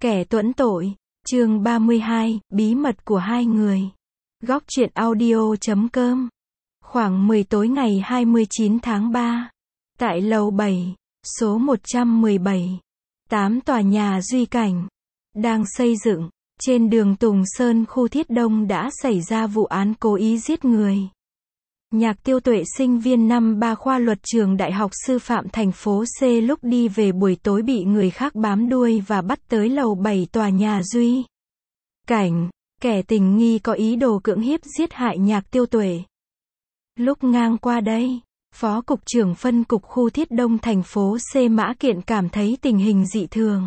Kẻ tuẫn tội, chương 32, bí mật của hai người. Góc truyện audio.com. Khoảng 10 tối ngày 29 tháng 3, tại lầu 7, số 117, 8 tòa nhà Duy Cảnh, đang xây dựng, trên đường Tùng Sơn khu Thiết Đông đã xảy ra vụ án cố ý giết người. Nhạc Tiêu Tuệ sinh viên năm 3 khoa luật trường Đại học Sư phạm thành phố C lúc đi về buổi tối bị người khác bám đuôi và bắt tới lầu 7 tòa nhà Duy Cảnh. Kẻ tình nghi có ý đồ cưỡng hiếp giết hại Nhạc Tiêu Tuệ. Lúc ngang qua đây, Phó Cục trưởng phân cục khu Thiết Đông thành phố C Mã Kiện cảm thấy tình hình dị thường.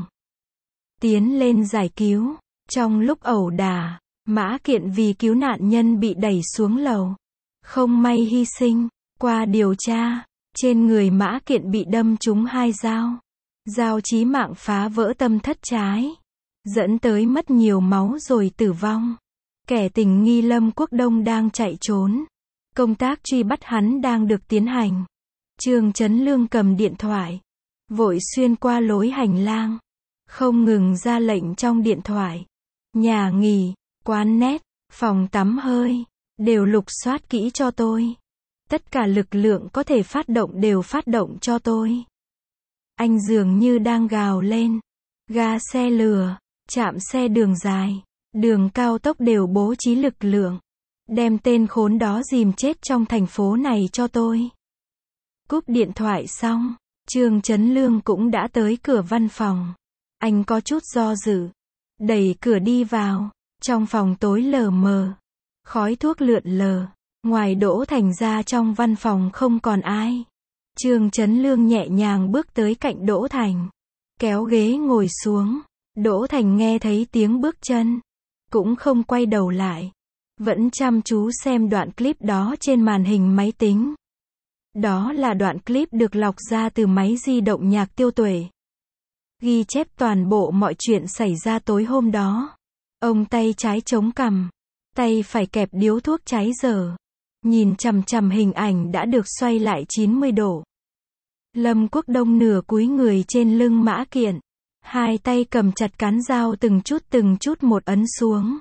Tiến lên giải cứu. Trong lúc ẩu đả, Mã Kiện vì cứu nạn nhân bị đẩy xuống lầu. Không may hy sinh. Qua điều tra, trên người Mã Kiện bị đâm trúng 2 dao. Dao chí mạng phá vỡ tâm thất trái, dẫn tới mất nhiều máu rồi tử vong. Kẻ tình nghi Lâm Quốc Đông đang chạy trốn. Công tác truy bắt hắn đang được tiến hành. Trương Chấn Lương cầm điện thoại, vội xuyên qua lối hành lang, không ngừng ra lệnh trong điện thoại. Nhà nghỉ, quán net, phòng tắm hơi, đều lục soát kỹ cho tôi. Tất cả lực lượng có thể phát động đều phát động cho tôi. Anh dường như đang gào lên. Ga xe lửa, trạm xe đường dài, đường cao tốc đều bố trí lực lượng. Đem tên khốn đó dìm chết trong thành phố này cho tôi. Cúp điện thoại xong, Trương Chấn Lương cũng đã tới cửa văn phòng. Anh có chút do dự, đẩy cửa đi vào. Trong phòng tối lờ mờ, khói thuốc lượn lờ. Ngoài Đỗ Thành ra trong văn phòng không còn ai. Trương Chấn Lương nhẹ nhàng bước tới cạnh Đỗ Thành, kéo ghế ngồi xuống. Đỗ Thành nghe thấy tiếng bước chân, cũng không quay đầu lại, vẫn chăm chú xem đoạn clip đó trên màn hình máy tính. Đó là đoạn clip được lọc ra từ máy di động Nhạc Tiêu Tuệ, ghi chép toàn bộ mọi chuyện xảy ra tối hôm đó. Ông tay trái chống cằm, tay phải kẹp điếu thuốc cháy dở, nhìn chằm chằm hình ảnh đã được xoay lại 90 độ. Lâm Quốc Đông nửa cúi người trên lưng Mã Kiện, hai tay cầm chặt cán dao từng chút một ấn xuống.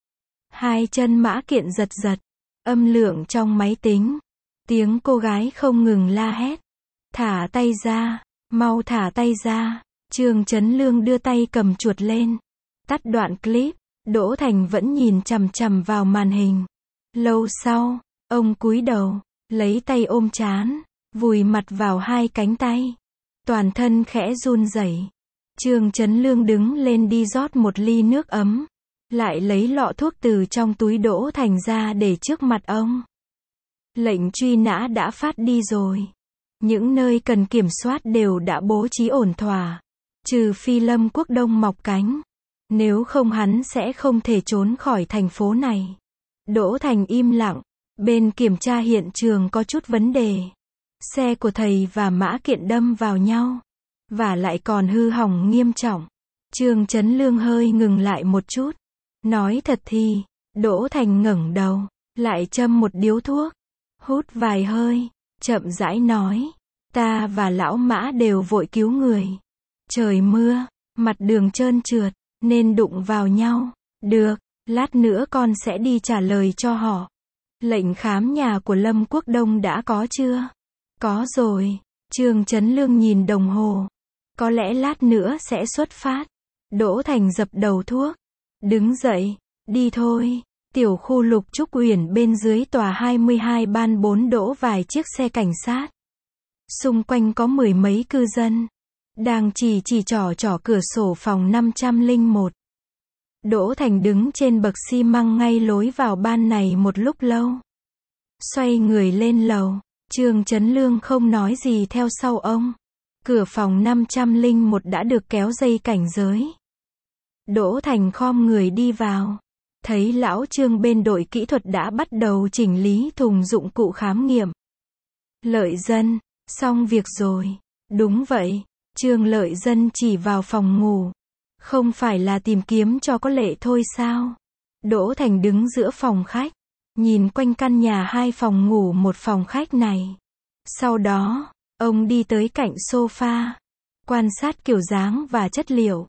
Hai chân Mã Kiện giật giật, âm lượng trong máy tính, tiếng cô gái không ngừng la hét. Thả tay ra, mau thả tay ra. Trương Chấn Lương đưa tay cầm chuột lên, tắt đoạn clip. Đỗ Thành vẫn nhìn chằm chằm vào màn hình. Lâu sau, ông cúi đầu, lấy tay ôm trán, vùi mặt vào hai cánh tay, toàn thân khẽ run rẩy. Trương Chấn Lương đứng lên đi rót một ly nước ấm, lại lấy lọ thuốc từ trong túi Đỗ Thành ra để trước mặt ông. Lệnh truy nã đã phát đi rồi. Những nơi cần kiểm soát đều đã bố trí ổn thỏa, trừ phi Lâm Quốc Đông mọc cánh. Nếu không hắn sẽ không thể trốn khỏi thành phố này. Đỗ Thành im lặng. Bên kiểm tra hiện trường có chút vấn đề. Xe của thầy và Mã Kiện đâm vào nhau, và lại còn hư hỏng nghiêm trọng. Trương Chấn Lương hơi ngừng lại một chút. Nói thật thì, Đỗ Thành ngẩng đầu, lại châm một điếu thuốc, hút vài hơi, chậm rãi nói. Ta và lão Mã đều vội cứu người. Trời mưa, mặt đường trơn trượt, nên đụng vào nhau. Được, lát nữa con sẽ đi trả lời cho họ. Lệnh khám nhà của Lâm Quốc Đông đã có chưa? Có rồi. Trương Chấn Lương nhìn đồng hồ. Có lẽ lát nữa sẽ xuất phát. Đỗ Thành dập đầu thuốc, đứng dậy. Đi thôi. Tiểu khu Lục Trúc Uyển bên dưới tòa 22 ban 4 đỗ vài chiếc xe cảnh sát. Xung quanh có mười mấy cư dân, đang chỉ trỏ cửa sổ phòng 501. Đỗ Thành đứng trên bậc xi măng ngay lối vào ban này một lúc lâu. Xoay người lên lầu, Trương Chấn Lương không nói gì theo sau ông. Cửa phòng 501 đã được kéo dây cảnh giới. Đỗ Thành khom người đi vào, thấy lão Trương bên đội kỹ thuật đã bắt đầu chỉnh lý thùng dụng cụ khám nghiệm. Lợi Dân, xong việc rồi. Đúng vậy, Trương Lợi Dân chỉ vào phòng ngủ. Không phải là tìm kiếm cho có lệ thôi sao? Đỗ Thành đứng giữa phòng khách, nhìn quanh căn nhà 2 phòng ngủ 1 phòng khách này. Sau đó, ông đi tới cạnh sofa, quan sát kiểu dáng và chất liệu.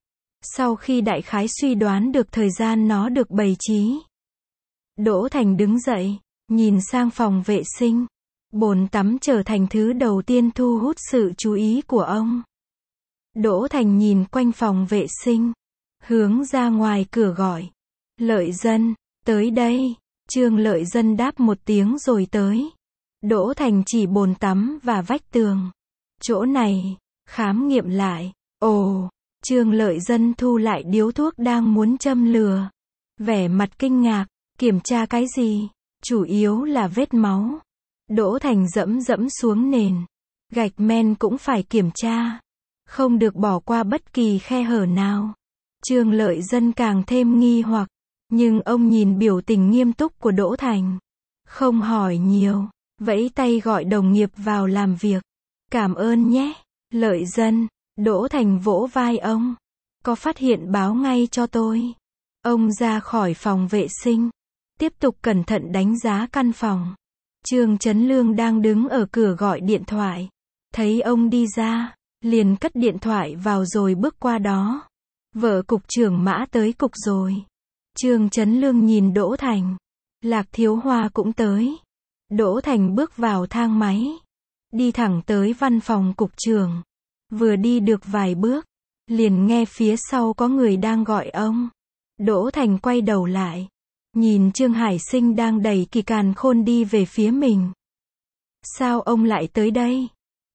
Sau khi đại khái suy đoán được thời gian nó được bày trí, Đỗ Thành đứng dậy, nhìn sang phòng vệ sinh. Bồn tắm trở thành thứ đầu tiên thu hút sự chú ý của ông. Đỗ Thành nhìn quanh phòng vệ sinh, hướng ra ngoài cửa gọi. Lợi Dân, tới đây. Trương Lợi Dân đáp một tiếng rồi tới. Đỗ Thành chỉ bồn tắm và vách tường. Chỗ này, khám nghiệm lại. Ồ, Trương Lợi Dân thu lại điếu thuốc đang muốn châm lửa. Vẻ mặt kinh ngạc, kiểm tra cái gì? Chủ yếu là vết máu. Đỗ Thành dẫm dẫm xuống nền. Gạch men cũng phải kiểm tra. Không được bỏ qua bất kỳ khe hở nào. Trương Lợi Dân càng thêm nghi hoặc. Nhưng ông nhìn biểu tình nghiêm túc của Đỗ Thành. Không hỏi nhiều. Vẫy tay gọi đồng nghiệp vào làm việc. Cảm ơn nhé, Lợi Dân. Đỗ Thành vỗ vai ông. Có phát hiện báo ngay cho tôi. Ông ra khỏi phòng vệ sinh. Tiếp tục cẩn thận đánh giá căn phòng. Trương Chấn Lương đang đứng ở cửa gọi điện thoại. Thấy ông đi ra, liền cất điện thoại vào rồi bước qua đó. Vợ cục trưởng Mã tới cục rồi. Trương Chấn Lương nhìn Đỗ Thành. Lạc Thiếu Hoa cũng tới. Đỗ Thành bước vào thang máy. Đi thẳng tới văn phòng cục trưởng. Vừa đi được vài bước, liền nghe phía sau có người đang gọi ông. Đỗ Thành quay đầu lại. Nhìn Trương Hải Sinh đang đẩy Kỳ Càn Khôn đi về phía mình. Sao ông lại tới đây?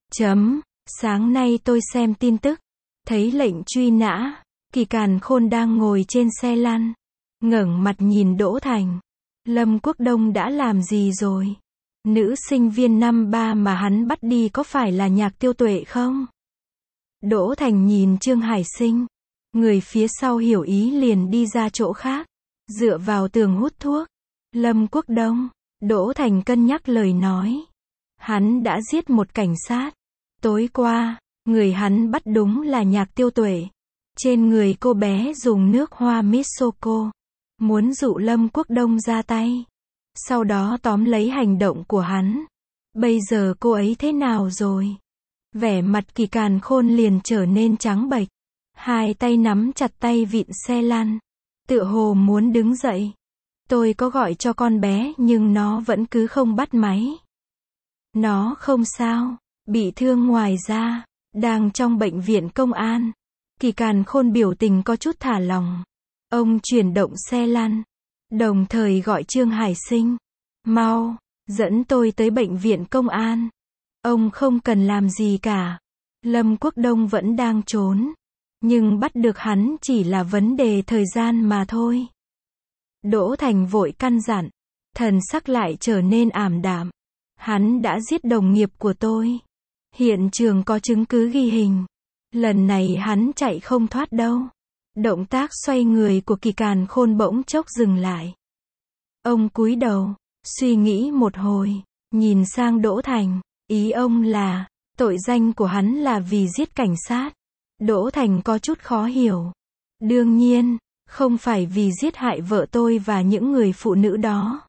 Sáng nay tôi xem tin tức. Thấy lệnh truy nã. Kỳ Càn Khôn đang ngồi trên xe lăn. Ngẩng mặt nhìn Đỗ Thành. Lâm Quốc Đông đã làm gì rồi? Nữ sinh viên năm 3 mà hắn bắt đi có phải là Nhạc Tiêu Tuệ không? Đỗ Thành nhìn Trương Hải Sinh. Người phía sau hiểu ý liền đi ra chỗ khác. Dựa vào tường hút thuốc. Lâm Quốc Đông. Đỗ Thành cân nhắc lời nói. Hắn đã giết một cảnh sát. Tối qua, người hắn bắt đúng là Nhạc Tiêu Tuệ. Trên người cô bé dùng nước hoa Misoko. Muốn dụ Lâm Quốc Đông ra tay. Sau đó tóm lấy hành động của hắn. Bây giờ cô ấy thế nào rồi? Vẻ mặt Kỳ Càn Khôn liền trở nên trắng bệch. Hai tay nắm chặt tay vịn xe lăn. Tựa hồ muốn đứng dậy. Tôi có gọi cho con bé nhưng nó vẫn cứ không bắt máy. Nó không sao. Bị thương ngoài ra. Đang trong bệnh viện công an. Kỳ Càn Khôn biểu tình có chút thả lỏng. Ông chuyển động xe lăn. Đồng thời gọi Trương Hải Sinh. Mau, dẫn tôi tới bệnh viện công an. Ông không cần làm gì cả. Lâm Quốc Đông vẫn đang trốn. Nhưng bắt được hắn chỉ là vấn đề thời gian mà thôi. Đỗ Thành vội căn dặn. Thần sắc lại trở nên ảm đạm. Hắn đã giết đồng nghiệp của tôi. Hiện trường có chứng cứ ghi hình. Lần này hắn chạy không thoát đâu. Động tác xoay người của Kỳ Càn Khôn bỗng chốc dừng lại. Ông cúi đầu, suy nghĩ một hồi, nhìn sang Đỗ Thành. Ý ông là, tội danh của hắn là vì giết cảnh sát. Đỗ Thành có chút khó hiểu. Đương nhiên, không phải vì giết hại vợ tôi và những người phụ nữ đó.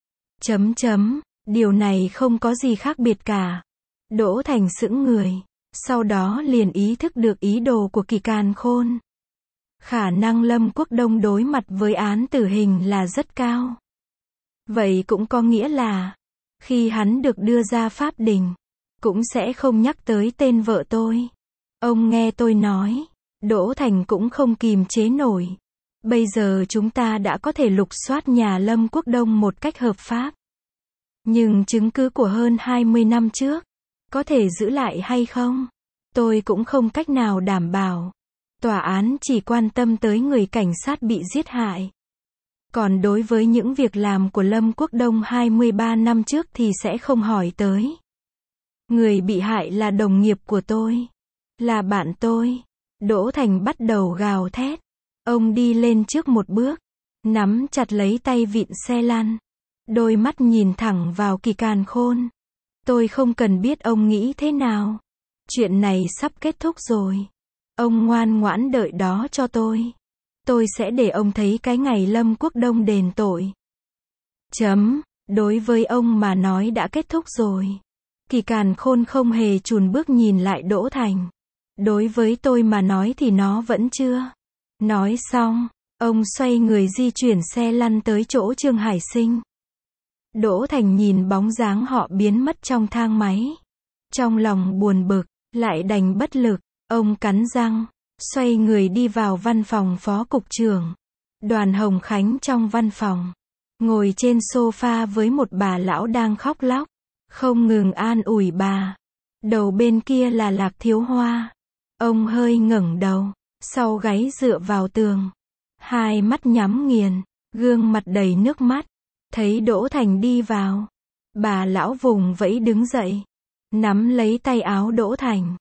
Điều này không có gì khác biệt cả. Đỗ Thành sững người. Sau đó liền ý thức được ý đồ của Kỳ Càn Khôn. Khả năng Lâm Quốc Đông đối mặt với án tử hình là rất cao. Vậy cũng có nghĩa là, khi hắn được đưa ra pháp đình, cũng sẽ không nhắc tới tên vợ tôi. Ông nghe tôi nói. Đỗ Thành cũng không kìm chế nổi. Bây giờ chúng ta đã có thể lục soát nhà Lâm Quốc Đông một cách hợp pháp. Nhưng chứng cứ của hơn 20 năm trước, có thể giữ lại hay không? Tôi cũng không cách nào đảm bảo. Tòa án chỉ quan tâm tới người cảnh sát bị giết hại. Còn đối với những việc làm của Lâm Quốc Đông 23 năm trước thì sẽ không hỏi tới. Người bị hại là đồng nghiệp của tôi. Là bạn tôi. Đỗ Thành bắt đầu gào thét. Ông đi lên trước một bước. Nắm chặt lấy tay vịn xe lăn. Đôi mắt nhìn thẳng vào Kỳ Càn Khôn. Tôi không cần biết ông nghĩ thế nào. Chuyện này sắp kết thúc rồi. Ông ngoan ngoãn đợi đó cho tôi. Tôi sẽ để ông thấy cái ngày Lâm Quốc Đông đền tội. Đối với ông mà nói đã kết thúc rồi. Kỳ Càn Khôn không hề chùn bước nhìn lại Đỗ Thành. Đối với tôi mà nói thì nó vẫn chưa. Nói xong, ông xoay người di chuyển xe lăn tới chỗ Trương Hải Sinh. Đỗ Thành nhìn bóng dáng họ biến mất trong thang máy. Trong lòng buồn bực, lại đành bất lực, ông cắn răng, xoay người đi vào văn phòng phó cục trưởng. Đoàn Hồng Khánh trong văn phòng, ngồi trên sofa với một bà lão đang khóc lóc, không ngừng an ủi bà. Đầu bên kia là Lạc Thiếu Hoa. Ông hơi ngẩng đầu, sau gáy dựa vào tường, hai mắt nhắm nghiền, gương mặt đầy nước mắt. Thấy Đỗ Thành đi vào, bà lão vùng vẫy đứng dậy, nắm lấy tay áo Đỗ Thành.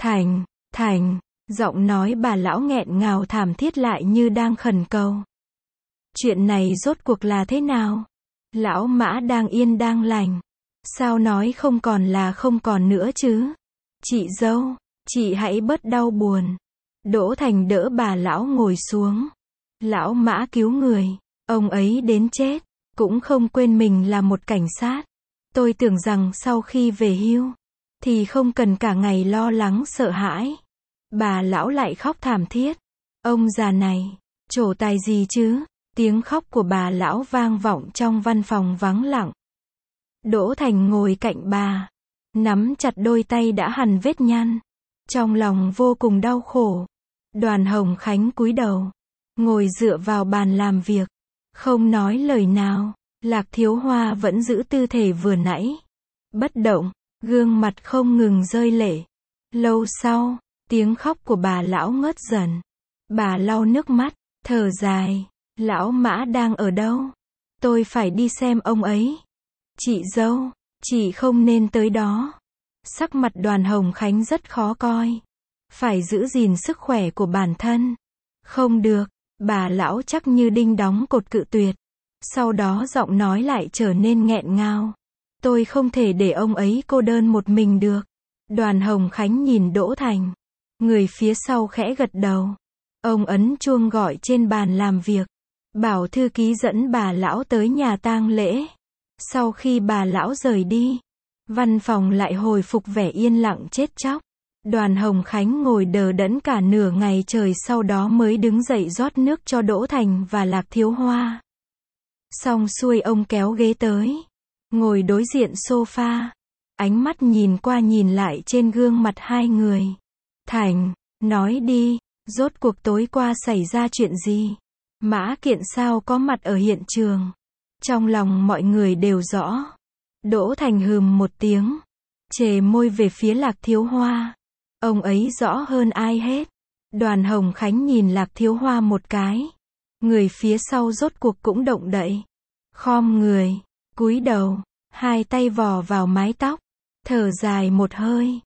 Thành, giọng nói bà lão nghẹn ngào thảm thiết lại như đang khẩn cầu. Chuyện này rốt cuộc là thế nào? Lão Mã đang yên đang lành, sao nói không còn là không còn nữa chứ? Chị dâu, chị hãy bớt đau buồn. Đỗ Thành đỡ bà lão ngồi xuống. Lão Mã cứu người, ông ấy đến chết, cũng không quên mình là một cảnh sát. Tôi tưởng rằng sau khi về hưu, thì không cần cả ngày lo lắng sợ hãi. Bà lão lại khóc thảm thiết. Ông già này, trổ tài gì chứ? Tiếng khóc của bà lão vang vọng trong văn phòng vắng lặng. Đỗ Thành ngồi cạnh bà, nắm chặt đôi tay đã hằn vết nhăn, trong lòng vô cùng đau khổ. Đoàn Hồng Khánh cúi đầu, ngồi dựa vào bàn làm việc, không nói lời nào. Lạc Thiếu Hoa vẫn giữ tư thể vừa nãy, bất động, gương mặt không ngừng rơi lệ. Lâu sau, tiếng khóc của bà lão ngớt dần. Bà lau nước mắt, thở dài. Lão Mã đang ở đâu? Tôi phải đi xem ông ấy. Chị dâu, chị không nên tới đó. Sắc mặt Đoàn Hồng Khánh rất khó coi. Phải giữ gìn sức khỏe của bản thân. Không được, bà lão chắc như đinh đóng cột cự tuyệt. Sau đó giọng nói lại trở nên nghẹn ngào. Tôi không thể để ông ấy cô đơn một mình được. Đoàn Hồng Khánh nhìn Đỗ Thành. Người phía sau khẽ gật đầu. Ông ấn chuông gọi trên bàn làm việc. Bảo thư ký dẫn bà lão tới nhà tang lễ. Sau khi bà lão rời đi, văn phòng lại hồi phục vẻ yên lặng chết chóc. Đoàn Hồng Khánh ngồi đờ đẫn cả nửa ngày trời, sau đó mới đứng dậy rót nước cho Đỗ Thành và Lạc Thiếu Hoa. Xong xuôi ông kéo ghế tới, ngồi đối diện sofa, ánh mắt nhìn qua nhìn lại trên gương mặt hai người. Thành, nói đi, rốt cuộc tối qua xảy ra chuyện gì? Mã Kiện sao có mặt ở hiện trường? Trong lòng mọi người đều rõ. Đỗ Thành hừm một tiếng, chề môi về phía Lạc Thiếu Hoa. Ông ấy rõ hơn ai hết. Đoàn Hồng Khánh nhìn Lạc Thiếu Hoa một cái. Người phía sau rốt cuộc cũng động đậy. Khom người, cúi đầu, hai tay vò vào mái tóc, thở dài một hơi.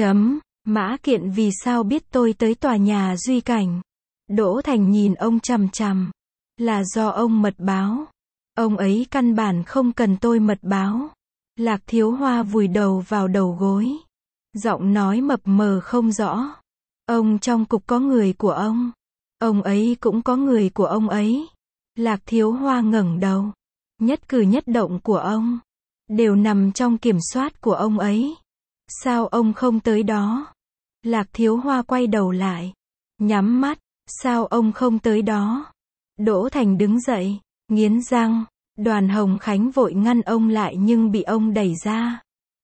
Mã Kiện vì sao biết tôi tới tòa nhà Duy Cảnh? Đỗ Thành nhìn ông chằm chằm. Là do ông mật báo. Ông ấy căn bản không cần tôi mật báo. Lạc Thiếu Hoa vùi đầu vào đầu gối. Giọng nói mập mờ không rõ. Ông trong cục có người của ông ấy cũng có người của ông ấy. Lạc Thiếu Hoa ngẩng đầu. Nhất cử nhất động của ông đều nằm trong kiểm soát của ông ấy. Sao ông không tới đó? Lạc Thiếu Hoa quay đầu lại, nhắm mắt. Sao ông không tới đó? Đỗ Thành đứng dậy, nghiến răng. Đoàn Hồng Khánh vội ngăn ông lại nhưng bị ông đẩy ra.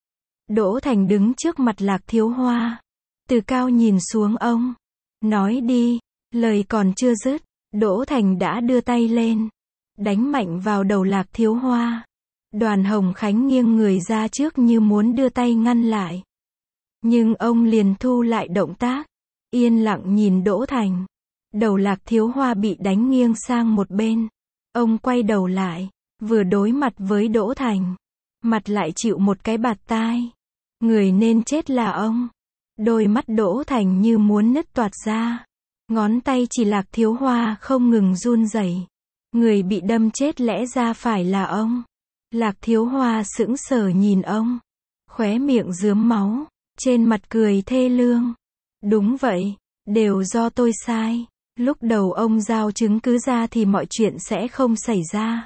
Đỗ Thành đứng trước mặt Lạc Thiếu Hoa, từ cao nhìn xuống ông. Nói đi. Lời còn chưa dứt, Đỗ Thành đã đưa tay lên, đánh mạnh vào đầu Lạc Thiếu Hoa. Đoàn Hồng Khánh nghiêng người ra trước như muốn đưa tay ngăn lại. Nhưng ông liền thu lại động tác, yên lặng nhìn Đỗ Thành. Đầu Lạc Thiếu Hoa bị đánh nghiêng sang một bên. Ông quay đầu lại, vừa đối mặt với Đỗ Thành, mặt lại chịu một cái bạt tai. Người nên chết là ông. Đôi mắt Đỗ Thành như muốn nứt toạc ra. Ngón tay chỉ Lạc Thiếu Hoa không ngừng run rẩy. Người bị đâm chết lẽ ra phải là ông. Lạc Thiếu Hoa sững sờ nhìn ông, khóe miệng rướm máu, trên mặt cười thê lương. Đúng vậy, đều do tôi sai. Lúc đầu ông giao chứng cứ ra thì mọi chuyện sẽ không xảy ra.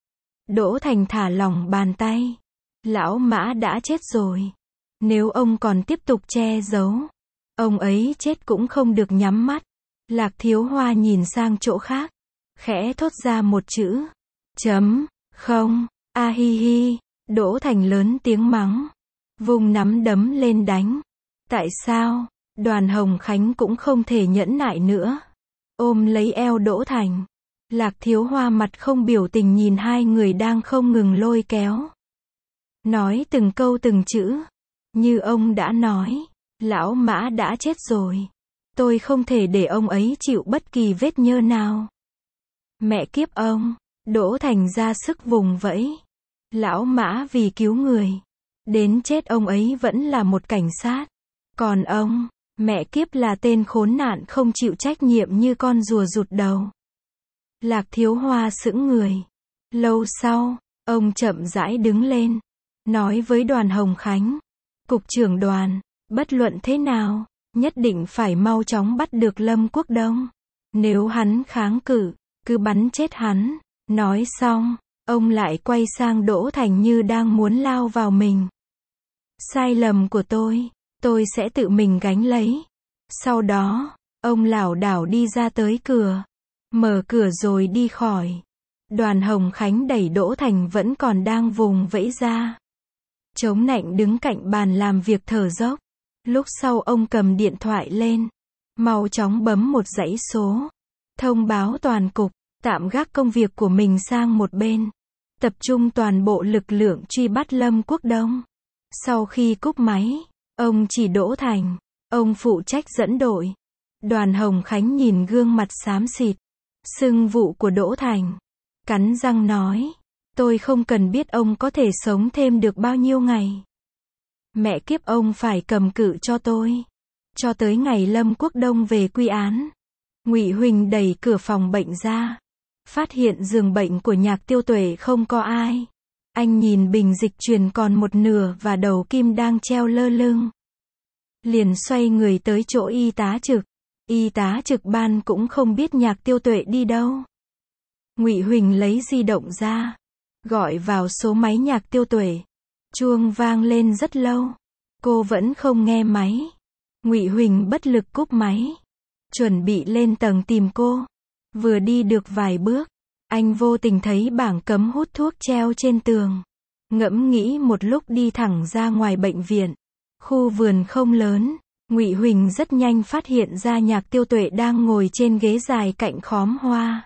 Đỗ Thành thả lỏng bàn tay. Lão Mã đã chết rồi. Nếu ông còn tiếp tục che giấu, ông ấy chết cũng không được nhắm mắt. Lạc Thiếu Hoa nhìn sang chỗ khác, khẽ thốt ra một chữ. Không, a hi hi, Đỗ Thành lớn tiếng mắng. Vùng nắm đấm lên đánh. Tại sao? Đoàn Hồng Khánh cũng không thể nhẫn nại nữa. Ôm lấy eo Đỗ Thành. Lạc Thiếu Hoa mặt không biểu tình nhìn hai người đang không ngừng lôi kéo. Nói từng câu từng chữ. Như ông đã nói, lão Mã đã chết rồi. Tôi không thể để ông ấy chịu bất kỳ vết nhơ nào. Mẹ kiếp ông, Đỗ Thành ra sức vùng vẫy. Lão Mã vì cứu người. Đến chết ông ấy vẫn là một cảnh sát. Còn ông, mẹ kiếp là tên khốn nạn không chịu trách nhiệm như con rùa rụt đầu. Lạc Thiếu Hoa sững người. Lâu sau, ông chậm rãi đứng lên. Nói với Đoàn Hồng Khánh. Cục trưởng Đoàn, bất luận thế nào, nhất định phải mau chóng bắt được Lâm Quốc Đông. Nếu hắn kháng cự, cứ bắn chết hắn. Nói xong, ông lại quay sang Đỗ Thành như đang muốn lao vào mình. Sai lầm của tôi sẽ tự mình gánh lấy. Sau đó, ông lảo đảo đi ra tới cửa. Mở cửa rồi đi khỏi. Đoàn Hồng Khánh đẩy Đỗ Thành vẫn còn đang vùng vẫy ra. Chống nạnh đứng cạnh bàn làm việc thở dốc. Lúc sau ông cầm điện thoại lên. Mau chóng bấm một dãy số. Thông báo toàn cục, tạm gác công việc của mình sang một bên. Tập trung toàn bộ lực lượng truy bắt Lâm Quốc Đông. Sau khi cúp máy, ông chỉ Đỗ Thành. Ông phụ trách dẫn đội. Đoàn Hồng Khánh nhìn gương mặt xám xịt, sưng vụ của Đỗ Thành. Cắn răng nói. Tôi không cần biết ông có thể sống thêm được bao nhiêu ngày. Mẹ kiếp ông phải cầm cự cho tôi. Cho tới ngày Lâm Quốc Đông về quy án. Ngụy Huỳnh đẩy cửa phòng bệnh ra. Phát hiện giường bệnh của Nhạc Tiêu Tuệ không có ai. Anh nhìn bình dịch truyền còn một nửa và đầu kim đang treo lơ lửng. Liền xoay người tới chỗ y tá trực. Y tá trực ban cũng không biết Nhạc Tiêu Tuệ đi đâu. Ngụy Huỳnh lấy di động ra, gọi vào số máy Nhạc Tiêu Tuệ. Chuông vang lên rất lâu. Cô vẫn không nghe máy. Ngụy Huỳnh bất lực cúp máy. Chuẩn bị lên tầng tìm cô. Vừa đi được vài bước, anh vô tình thấy bảng cấm hút thuốc treo trên tường. Ngẫm nghĩ một lúc đi thẳng ra ngoài bệnh viện. Khu vườn không lớn. Ngụy Huỳnh rất nhanh phát hiện ra Nhạc Tiêu Tuệ đang ngồi trên ghế dài cạnh khóm hoa.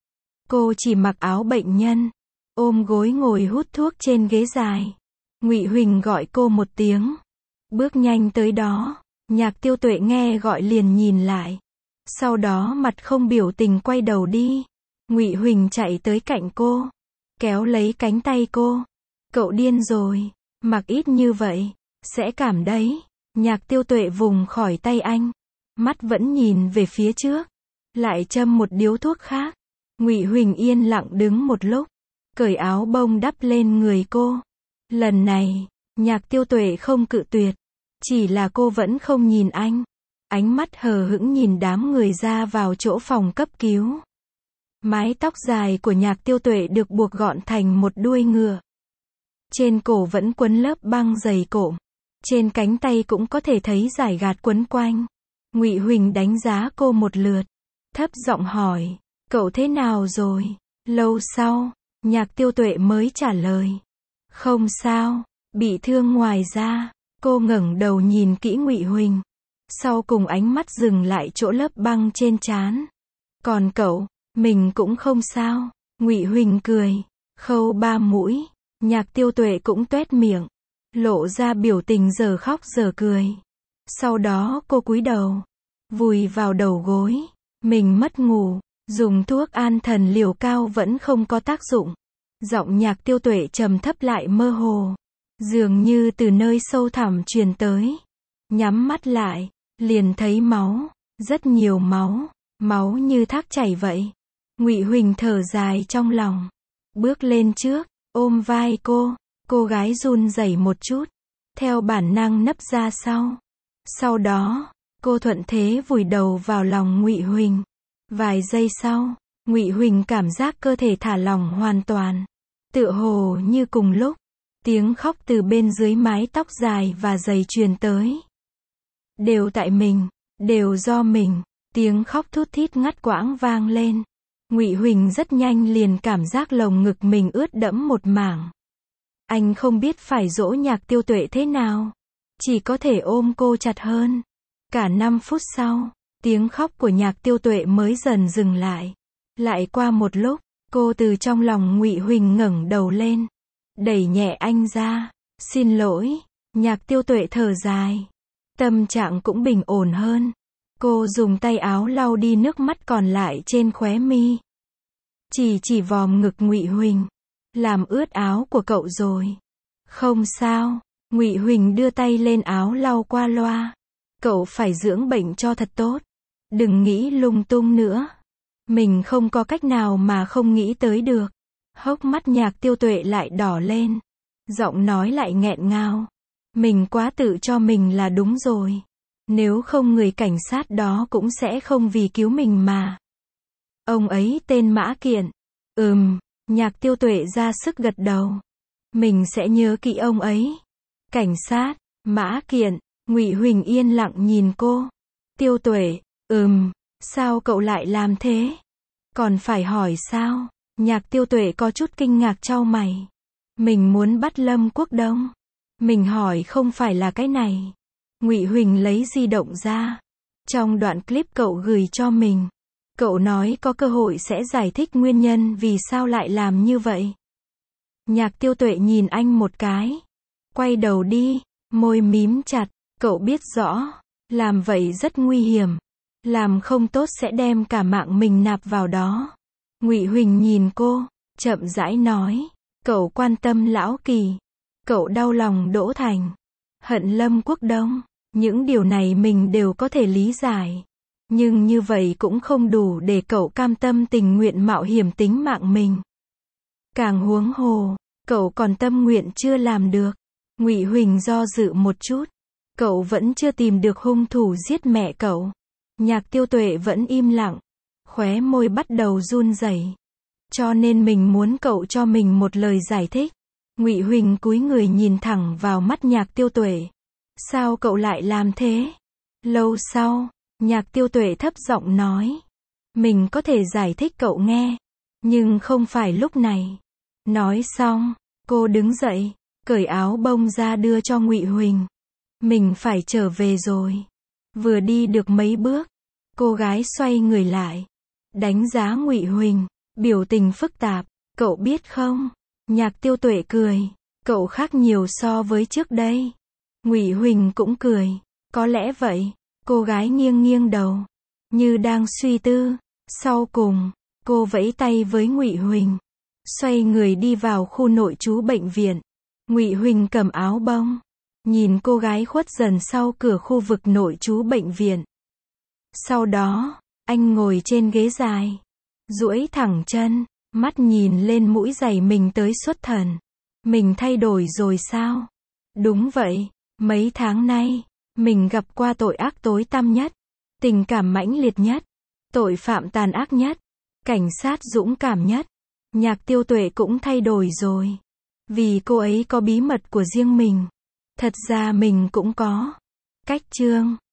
Cô chỉ mặc áo bệnh nhân, ôm gối ngồi hút thuốc trên ghế dài. Ngụy Huỳnh gọi cô một tiếng. Bước nhanh tới đó. Nhạc Tiêu Tuệ nghe gọi liền nhìn lại. Sau đó mặt không biểu tình quay đầu đi. Ngụy Huỳnh chạy tới cạnh cô, kéo lấy cánh tay cô. Cậu điên rồi, mặc ít như vậy, sẽ cảm đấy. Nhạc Tiêu Tuệ vùng khỏi tay anh, mắt vẫn nhìn về phía trước, lại châm một điếu thuốc khác. Ngụy Huỳnh yên lặng đứng một lúc, cởi áo bông đắp lên người cô. Lần này, Nhạc Tiêu Tuệ không cự tuyệt, chỉ là cô vẫn không nhìn anh. Ánh mắt hờ hững nhìn đám người ra vào chỗ phòng cấp cứu. Mái tóc dài của Nhạc Tiêu Tuệ được buộc gọn thành một đuôi ngựa. Trên cổ vẫn quấn lớp băng dày cộm. Trên cánh tay cũng có thể thấy dải gạt quấn quanh. Ngụy Huỳnh đánh giá cô một lượt, thấp giọng hỏi, cậu thế nào rồi? Lâu sau, Nhạc Tiêu Tuệ mới trả lời, không sao, bị thương ngoài ra. Cô ngẩng đầu nhìn kỹ Ngụy Huỳnh, sau cùng ánh mắt dừng lại chỗ lớp băng trên trán. Còn cậu, mình cũng không sao. Ngụy Huỳnh cười, khâu 3 mũi. Nhạc Tiêu Tuệ cũng tuét miệng, lộ ra biểu tình giờ khóc giờ cười. Sau đó cô cúi đầu, vùi vào đầu gối. Mình mất ngủ, dùng thuốc an thần liều cao vẫn không có tác dụng. Giọng Nhạc Tiêu Tuệ trầm thấp lại mơ hồ, dường như từ nơi sâu thẳm truyền tới. Nhắm mắt lại, liền thấy máu, rất nhiều máu, máu như thác chảy vậy. Ngụy Huỳnh thở dài trong lòng, bước lên trước, ôm vai cô gái run rẩy một chút, theo bản năng nấp ra sau. Sau đó, cô thuận thế vùi đầu vào lòng Ngụy Huỳnh. Vài giây sau, Ngụy Huỳnh cảm giác cơ thể thả lỏng hoàn toàn. Tựa hồ như cùng lúc, tiếng khóc từ bên dưới mái tóc dài và dày truyền tới. Đều tại mình, đều do mình. Tiếng khóc thút thít ngắt quãng vang lên. Ngụy Huỳnh rất nhanh liền cảm giác lồng ngực mình ướt đẫm một mảng. Anh không biết phải dỗ Nhạc Tiêu Tuệ thế nào. Chỉ có thể ôm cô chặt hơn. Cả 5 phút sau, tiếng khóc của Nhạc Tiêu Tuệ mới dần dừng lại. Lại qua một lúc, cô từ trong lòng Ngụy Huỳnh ngẩng đầu lên. Đẩy nhẹ anh ra. Xin lỗi. Nhạc Tiêu Tuệ thở dài. Tâm trạng cũng bình ổn hơn. Cô dùng tay áo lau đi nước mắt còn lại trên khóe mi. Chỉ vòm ngực Ngụy Huỳnh. Làm ướt áo của cậu rồi. Không sao. Ngụy Huỳnh đưa tay lên áo lau qua loa. Cậu phải dưỡng bệnh cho thật tốt. Đừng nghĩ lung tung nữa. Mình không có cách nào mà không nghĩ tới được. Hốc mắt Nhạc Tiêu Tuệ lại đỏ lên. Giọng nói lại nghẹn ngào. Mình quá tự cho mình là đúng rồi. Nếu không người cảnh sát đó cũng sẽ không vì cứu mình mà. Ông ấy tên Mã Kiện. Nhạc Tiêu Tuệ ra sức gật đầu. Mình sẽ nhớ kỹ ông ấy. Cảnh sát, Mã Kiện. Ngụy Huỳnh yên lặng nhìn cô. Tiêu Tuệ, sao cậu lại làm thế? Còn phải hỏi sao? Nhạc Tiêu Tuệ có chút kinh ngạc chau mày. Mình muốn bắt Lâm Quốc Đông. Mình hỏi không phải là cái này. Ngụy Huỳnh lấy di động ra. Trong đoạn clip cậu gửi cho mình, cậu nói có cơ hội sẽ giải thích nguyên nhân vì sao lại làm như vậy. Nhạc Tiêu Tuệ nhìn anh một cái. Quay đầu đi, môi mím chặt. Cậu biết rõ, làm vậy rất nguy hiểm. Làm không tốt sẽ đem cả mạng mình nạp vào đó. Ngụy Huỳnh nhìn cô, chậm rãi nói. Cậu quan tâm Lão Kỳ. Cậu đau lòng Đỗ Thành. Hận Lâm Quốc Đông. Những điều này mình đều có thể lý giải. Nhưng như vậy cũng không đủ để cậu cam tâm tình nguyện mạo hiểm tính mạng mình. Càng huống hồ, cậu còn tâm nguyện chưa làm được. Ngụy Huỳnh do dự một chút. Cậu vẫn chưa tìm được hung thủ giết mẹ cậu. Nhạc Tiêu Tuệ vẫn im lặng. Khóe môi bắt đầu run rẩy. Cho nên mình muốn cậu cho mình một lời giải thích. Ngụy Huỳnh cúi người nhìn thẳng vào mắt Nhạc Tiêu Tuệ. Sao cậu lại làm thế? Lâu sau, Nhạc Tiêu Tuệ thấp giọng nói. Mình có thể giải thích cậu nghe. Nhưng không phải lúc này. Nói xong, cô đứng dậy, cởi áo bông ra đưa cho Ngụy Huỳnh. Mình phải trở về rồi. Vừa đi được mấy bước, cô gái xoay người lại. Đánh giá Ngụy Huỳnh, biểu tình phức tạp. Cậu biết không? Nhạc Tiêu Tuệ cười. Cậu khác nhiều so với trước đây. Ngụy Huỳnh cũng cười. Có lẽ vậy. Cô gái nghiêng nghiêng đầu, như đang suy tư. Sau cùng, cô vẫy tay với Ngụy Huỳnh. Xoay người đi vào khu nội trú bệnh viện. Ngụy Huỳnh cầm áo bông. Nhìn cô gái khuất dần sau cửa khu vực nội trú bệnh viện. Sau đó, anh ngồi trên ghế dài. Duỗi thẳng chân, mắt nhìn lên mũi giày mình tới xuất thần. Mình thay đổi rồi sao? Đúng vậy, mấy tháng nay, mình gặp qua tội ác tối tăm nhất, tình cảm mãnh liệt nhất, tội phạm tàn ác nhất, cảnh sát dũng cảm nhất. Nhạc Tiêu Tuệ cũng thay đổi rồi. Vì cô ấy có bí mật của riêng mình. Thật ra mình cũng có. Cách chương